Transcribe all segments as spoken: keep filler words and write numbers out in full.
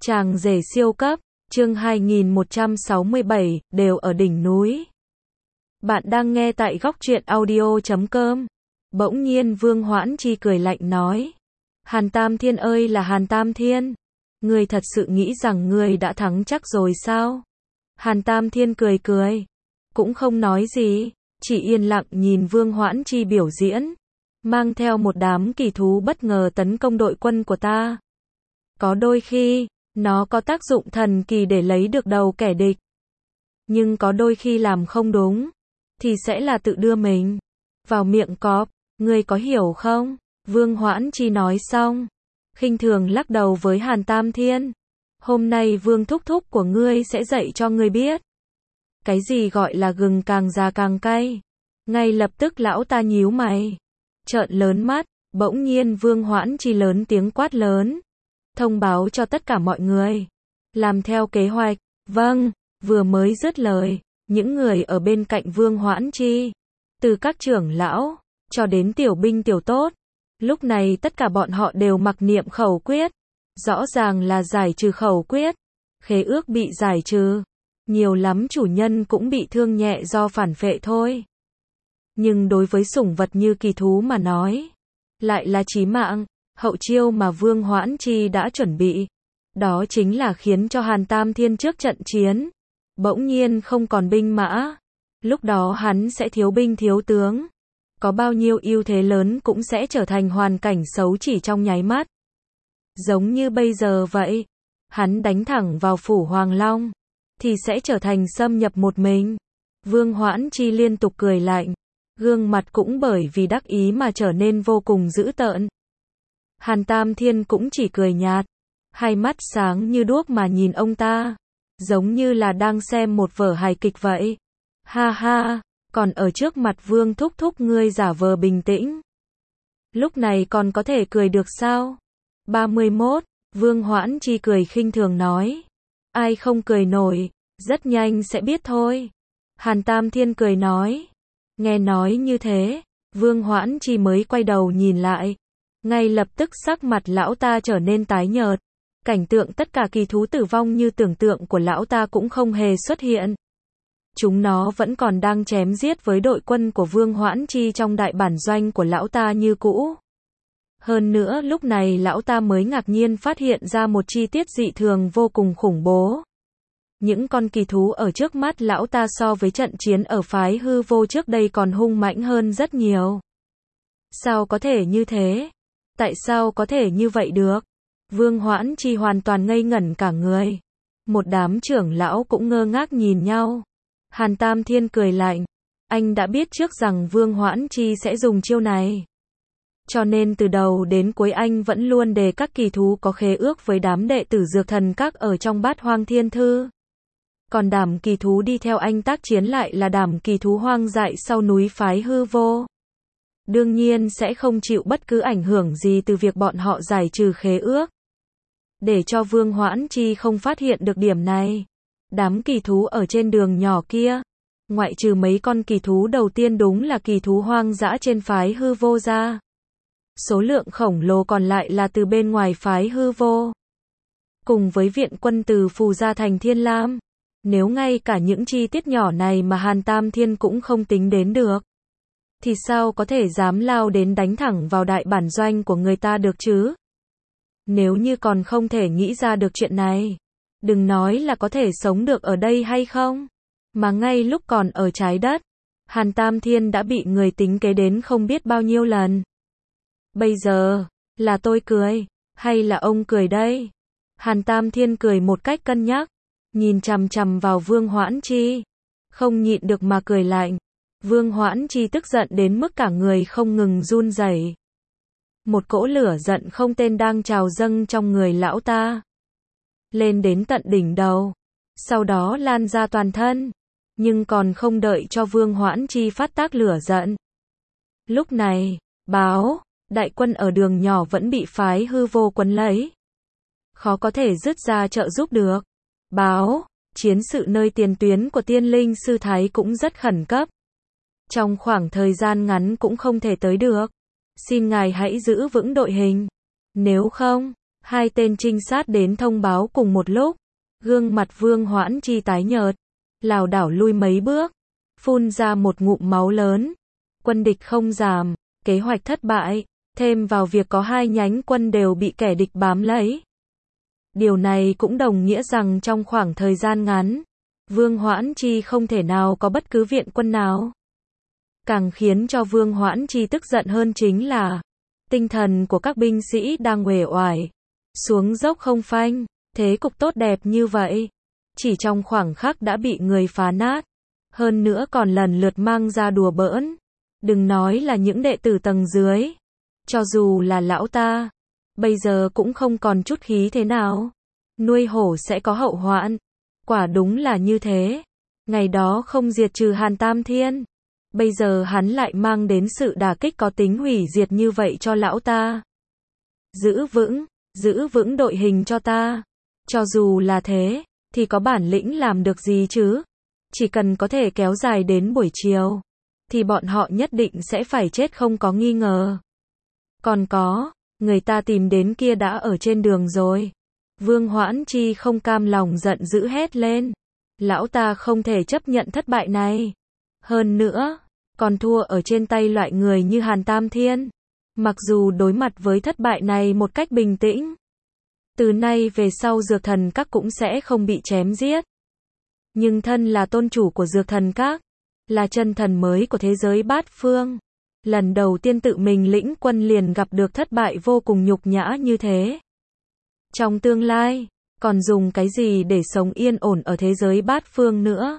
Chàng rể siêu cấp, chương hai nghìn một trăm sáu mươi bảy, đều ở đỉnh núi. Bạn đang nghe tại góc truyện audio chấm com. Bỗng nhiên Vương Hoãn Chi cười lạnh nói. Hàn Tam Thiên ơi là Hàn Tam Thiên. Ngươi thật sự nghĩ rằng ngươi đã thắng chắc rồi sao? Hàn Tam Thiên cười cười. Cũng không nói gì, chỉ yên lặng nhìn Vương Hoãn Chi biểu diễn. Mang theo một đám kỳ thú bất ngờ tấn công đội quân của ta. Có đôi khi, nó có tác dụng thần kỳ để lấy được đầu kẻ địch. Nhưng có đôi khi làm không đúng, thì sẽ là tự đưa mình vào miệng cọp, ngươi có hiểu không? Vương Hoãn Chi nói xong, khinh thường lắc đầu với Hàn Tam Thiên. Hôm nay Vương thúc thúc của ngươi sẽ dạy cho ngươi biết. Cái gì gọi là gừng càng già càng cay. Ngay lập tức lão ta nhíu mày, trợn lớn mắt, bỗng nhiên Vương Hoãn Chi lớn tiếng quát lớn. Thông báo cho tất cả mọi người. Làm theo kế hoạch. Vâng, vừa mới dứt lời, những người ở bên cạnh Vương Hoãn Chi, từ các trưởng lão, cho đến tiểu binh tiểu tốt, lúc này tất cả bọn họ đều mặc niệm khẩu quyết. Rõ ràng là giải trừ khẩu quyết. Khế ước bị giải trừ. Nhiều lắm chủ nhân cũng bị thương nhẹ do phản phệ thôi. Nhưng đối với sủng vật như kỳ thú mà nói, lại là chí mạng. Hậu chiêu mà Vương Hoãn Chi đã chuẩn bị, đó chính là khiến cho Hàn Tam Thiên trước trận chiến, bỗng nhiên không còn binh mã. Lúc đó hắn sẽ thiếu binh thiếu tướng. Có bao nhiêu ưu thế lớn cũng sẽ trở thành hoàn cảnh xấu chỉ trong nháy mắt. Giống như bây giờ vậy, hắn đánh thẳng vào phủ Hoàng Long, thì sẽ trở thành xâm nhập một mình. Vương Hoãn Chi liên tục cười lạnh, gương mặt cũng bởi vì đắc ý mà trở nên vô cùng dữ tợn. Hàn Tam Thiên cũng chỉ cười nhạt, hai mắt sáng như đuốc mà nhìn ông ta, giống như là đang xem một vở hài kịch vậy. Ha ha, còn ở trước mặt Vương thúc thúc ngươi giả vờ bình tĩnh. Lúc này còn có thể cười được sao? ba mươi mốt, Vương Hoãn Chi cười khinh thường nói. Ai không cười nổi, rất nhanh sẽ biết thôi. Hàn Tam Thiên cười nói. Nghe nói như thế, Vương Hoãn Chi mới quay đầu nhìn lại. Ngay lập tức sắc mặt lão ta trở nên tái nhợt. Cảnh tượng tất cả kỳ thú tử vong như tưởng tượng của lão ta cũng không hề xuất hiện. Chúng nó vẫn còn đang chém giết với đội quân của Vương Hoãn Chi trong đại bản doanh của lão ta như cũ. Hơn nữa lúc này lão ta mới ngạc nhiên phát hiện ra một chi tiết dị thường vô cùng khủng bố. Những con kỳ thú ở trước mắt lão ta so với trận chiến ở phái hư vô trước đây còn hung mãnh hơn rất nhiều. Sao có thể như thế? Tại sao có thể như vậy được? Vương Hoãn Chi hoàn toàn ngây ngẩn cả người. Một đám trưởng lão cũng ngơ ngác nhìn nhau. Hàn Tam Thiên cười lạnh. Anh đã biết trước rằng Vương Hoãn Chi sẽ dùng chiêu này. Cho nên từ đầu đến cuối anh vẫn luôn đề các kỳ thú có khế ước với đám đệ tử dược thần các ở trong Bát Hoang Thiên Thư. Còn đám kỳ thú đi theo anh tác chiến lại là đám kỳ thú hoang dại sau núi phái hư vô. Đương nhiên sẽ không chịu bất cứ ảnh hưởng gì từ việc bọn họ giải trừ khế ước. Để cho Vương Hoãn Chi không phát hiện được điểm này, đám kỳ thú ở trên đường nhỏ kia, ngoại trừ mấy con kỳ thú đầu tiên đúng là kỳ thú hoang dã trên phái hư vô ra, số lượng khổng lồ còn lại là từ bên ngoài phái hư vô. Cùng với viện quân từ Phù Gia thành Thiên Lam, nếu ngay cả những chi tiết nhỏ này mà Hàn Tam Thiên cũng không tính đến được, thì sao có thể dám lao đến đánh thẳng vào đại bản doanh của người ta được chứ? Nếu như còn không thể nghĩ ra được chuyện này, đừng nói là có thể sống được ở đây hay không, mà ngay lúc còn ở trái đất, Hàn Tam Thiên đã bị người tính kế đến không biết bao nhiêu lần. Bây giờ, là tôi cười, hay là ông cười đây? Hàn Tam Thiên cười một cách cân nhắc, nhìn chằm chằm vào Vương Hoãn Chi, không nhịn được mà cười lạnh. Vương Hoãn Chi tức giận đến mức cả người không ngừng run rẩy. Một cỗ lửa giận không tên đang trào dâng trong người lão ta, lên đến tận đỉnh đầu, sau đó lan ra toàn thân, nhưng còn không đợi cho Vương Hoãn Chi phát tác lửa giận. Lúc này, báo, đại quân ở đường nhỏ vẫn bị phái hư vô quấn lấy, khó có thể dứt ra trợ giúp được. Báo, chiến sự nơi tiền tuyến của Tiên Linh Sư Thái cũng rất khẩn cấp. Trong khoảng thời gian ngắn cũng không thể tới được. Xin ngài hãy giữ vững đội hình. Nếu không, Hai tên trinh sát đến thông báo cùng một lúc. Gương mặt Vương Hoãn Chi tái nhợt, lảo đảo lui mấy bước, phun ra một ngụm máu lớn. Quân địch không giảm, kế hoạch thất bại, thêm vào việc có hai nhánh quân đều bị kẻ địch bám lấy. Điều này cũng đồng nghĩa rằng trong khoảng thời gian ngắn, Vương Hoãn Chi không thể nào có bất cứ viện quân nào. Càng khiến cho Vương Hoãn Chi tức giận hơn chính là tinh thần của các binh sĩ đang uể oải, xuống dốc không phanh. Thế cục tốt đẹp như vậy, chỉ trong khoảng khắc đã bị người phá nát, hơn nữa còn lần lượt mang ra đùa bỡn. Đừng nói là những đệ tử tầng dưới, cho dù là lão ta, bây giờ cũng không còn chút khí thế nào. Nuôi hổ sẽ có hậu hoạn, quả đúng là như thế. Ngày đó không diệt trừ Hàn Tam Thiên, bây giờ hắn lại mang đến sự đả kích có tính hủy diệt như vậy cho lão ta. Giữ vững, giữ vững đội hình cho ta. Cho dù là thế, thì có bản lĩnh làm được gì chứ? Chỉ cần có thể kéo dài đến buổi chiều, thì bọn họ nhất định sẽ phải chết không có nghi ngờ. Còn có, người ta tìm đến kia đã ở trên đường rồi. Vương Hoãn Chi không cam lòng giận dữ hét lên. Lão ta không thể chấp nhận thất bại này. Hơn nữa, còn thua ở trên tay loại người như Hàn Tam Thiên. Mặc dù đối mặt với thất bại này một cách bình tĩnh, từ nay về sau Dược Thần Các cũng sẽ không bị chém giết. Nhưng thân là tôn chủ của Dược Thần Các, là chân thần mới của thế giới bát phương, lần đầu tiên tự mình lĩnh quân liền gặp được thất bại vô cùng nhục nhã như thế. Trong tương lai, còn dùng cái gì để sống yên ổn ở thế giới bát phương nữa?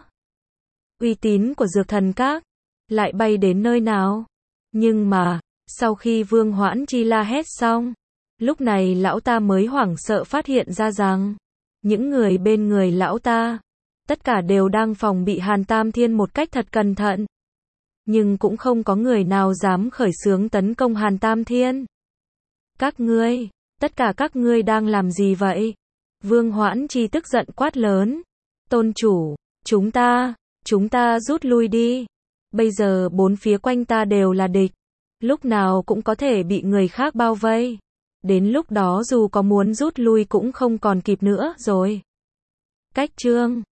Uy tín của Dược Thần Các lại bay đến nơi nào? Nhưng mà, sau khi Vương Hoãn Chi la hét xong, lúc này lão ta mới hoảng sợ phát hiện ra rằng, những người bên người lão ta, tất cả đều đang phòng bị Hàn Tam Thiên một cách thật cẩn thận. Nhưng cũng không có người nào dám khởi xướng tấn công Hàn Tam Thiên. Các ngươi, tất cả các ngươi đang làm gì vậy? Vương Hoãn Chi tức giận quát lớn. Tôn chủ, chúng ta, chúng ta rút lui đi. Bây giờ bốn phía quanh ta đều là địch. Lúc nào cũng có thể bị người khác bao vây. Đến lúc đó dù có muốn rút lui cũng không còn kịp nữa rồi. Cách chương